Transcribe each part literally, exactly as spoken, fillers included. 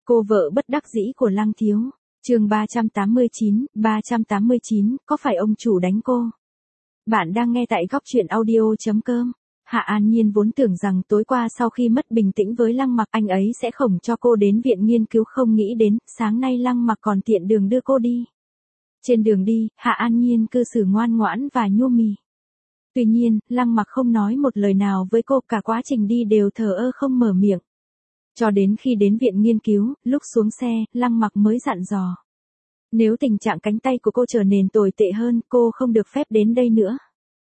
Cô vợ bất đắc dĩ của Lăng Thiếu. Chương ba trăm tám mươi chín, ba trăm tám mươi chín, có phải ông chủ đánh cô? Bạn đang nghe tại góc truyện audio chấm com. Hạ An Nhiên vốn tưởng rằng tối qua sau khi mất bình tĩnh với Lăng Mặc, anh ấy sẽ khổng cho cô đến viện nghiên cứu, không nghĩ đến sáng nay Lăng Mặc còn tiện đường đưa cô đi. Trên đường đi, Hạ An Nhiên cư xử ngoan ngoãn và nhu mì. Tuy nhiên, Lăng Mặc không nói một lời nào với cô, cả quá trình đi đều thờ ơ không mở miệng. Cho đến khi đến viện nghiên cứu, lúc xuống xe, Lăng Mặc mới dặn dò. Nếu tình trạng cánh tay của cô trở nên tồi tệ hơn, cô không được phép đến đây nữa.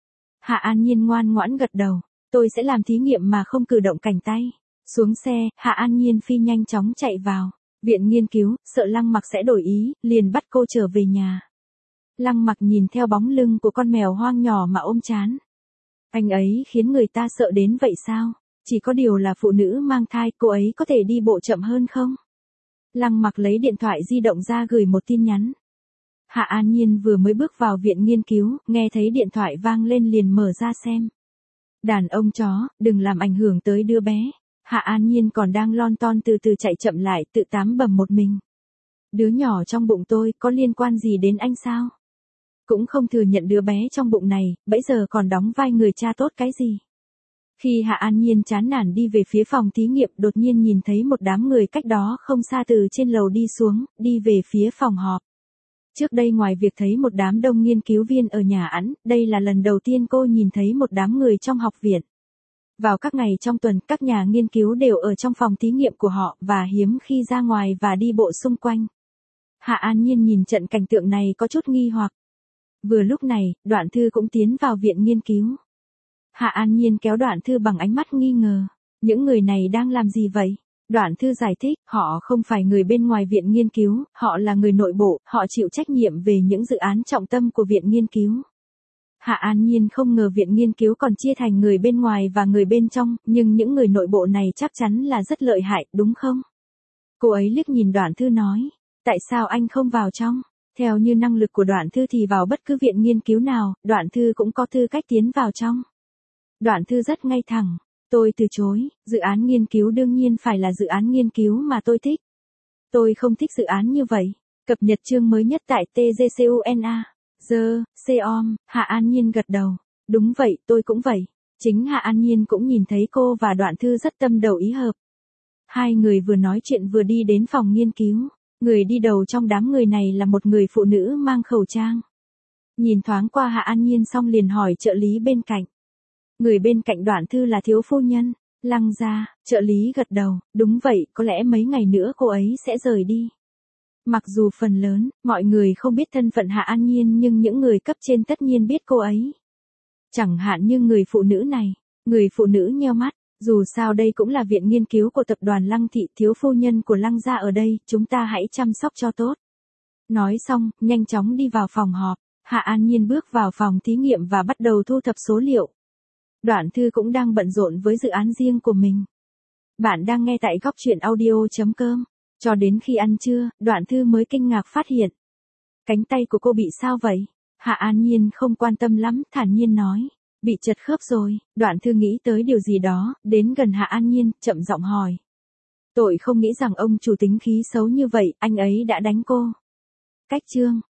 Hạ An Nhiên ngoan ngoãn gật đầu. Tôi sẽ làm thí nghiệm mà không cử động cánh tay. Xuống xe, Hạ An Nhiên phi nhanh chóng chạy vào viện nghiên cứu, sợ Lăng Mặc sẽ đổi ý, liền bắt cô trở về nhà. Lăng Mặc nhìn theo bóng lưng của con mèo hoang nhỏ mà ôm chán. Anh ấy khiến người ta sợ đến vậy sao? Chỉ có điều là phụ nữ mang thai, cô ấy có thể đi bộ chậm hơn không? Lăng Mặc lấy điện thoại di động ra gửi một tin nhắn. Hạ An Nhiên vừa mới bước vào viện nghiên cứu, nghe thấy điện thoại vang lên liền mở ra xem. Đàn ông chó, đừng làm ảnh hưởng tới đứa bé. Hạ An Nhiên còn đang lon ton từ từ chạy chậm lại, tự tám bầm một mình. Đứa nhỏ trong bụng tôi có liên quan gì đến anh sao? Cũng không thừa nhận đứa bé trong bụng này, bấy giờ còn đóng vai người cha tốt cái gì? Khi Hạ An Nhiên chán nản đi về phía phòng thí nghiệm, đột nhiên nhìn thấy một đám người cách đó không xa từ trên lầu đi xuống, đi về phía phòng họp. Trước đây ngoài việc thấy một đám đông nghiên cứu viên ở nhà ăn, đây là lần đầu tiên cô nhìn thấy một đám người trong học viện. Vào các ngày trong tuần, các nhà nghiên cứu đều ở trong phòng thí nghiệm của họ, và hiếm khi ra ngoài và đi bộ xung quanh. Hạ An Nhiên nhìn trận cảnh tượng này có chút nghi hoặc. Vừa lúc này, Đoạn Thư cũng tiến vào viện nghiên cứu. Hạ An Nhiên kéo Đoạn Thư bằng ánh mắt nghi ngờ. Những người này đang làm gì vậy? Đoạn Thư giải thích, họ không phải người bên ngoài viện nghiên cứu, họ là người nội bộ, họ chịu trách nhiệm về những dự án trọng tâm của viện nghiên cứu. Hạ An Nhiên không ngờ viện nghiên cứu còn chia thành người bên ngoài và người bên trong, nhưng những người nội bộ này chắc chắn là rất lợi hại, đúng không? Cô ấy liếc nhìn Đoạn Thư nói, tại sao anh không vào trong? Theo như năng lực của Đoạn Thư thì vào bất cứ viện nghiên cứu nào, Đoạn Thư cũng có tư cách tiến vào trong. Đoạn Thư rất ngay thẳng. Tôi từ chối, dự án nghiên cứu đương nhiên phải là dự án nghiên cứu mà tôi thích. Tôi không thích dự án như vậy. Cập nhật chương mới nhất tại tê giê xê u en a. Giờ, xê-om, Hạ An Nhiên gật đầu. Đúng vậy, tôi cũng vậy. Chính Hạ An Nhiên cũng nhìn thấy cô và Đoạn Thư rất tâm đầu ý hợp. Hai người vừa nói chuyện vừa đi đến phòng nghiên cứu. Người đi đầu trong đám người này là một người phụ nữ mang khẩu trang. Nhìn thoáng qua Hạ An Nhiên xong liền hỏi trợ lý bên cạnh. Người bên cạnh Đoạn Thư là thiếu phu nhân, Lăng gia. Trợ lý gật đầu, đúng vậy, có lẽ mấy ngày nữa cô ấy sẽ rời đi. Mặc dù phần lớn, mọi người không biết thân phận Hạ An Nhiên nhưng những người cấp trên tất nhiên biết cô ấy. Chẳng hạn như người phụ nữ này, người phụ nữ nheo mắt, dù sao đây cũng là viện nghiên cứu của tập đoàn Lăng Thị, thiếu phu nhân của Lăng gia ở đây, chúng ta hãy chăm sóc cho tốt. Nói xong, nhanh chóng đi vào phòng họp, Hạ An Nhiên bước vào phòng thí nghiệm và bắt đầu thu thập số liệu. Đoạn Thư cũng đang bận rộn với dự án riêng của mình. Bạn đang nghe tại góc truyện audio chấm com. Cho đến khi ăn trưa, Đoạn Thư mới kinh ngạc phát hiện. Cánh tay của cô bị sao vậy? Hạ An Nhiên không quan tâm lắm, thản nhiên nói. Bị chật khớp rồi. Đoạn Thư nghĩ tới điều gì đó, đến gần Hạ An Nhiên, chậm giọng hỏi. Tội không nghĩ rằng ông chủ tính khí xấu như vậy, anh ấy đã đánh cô. Cách chương.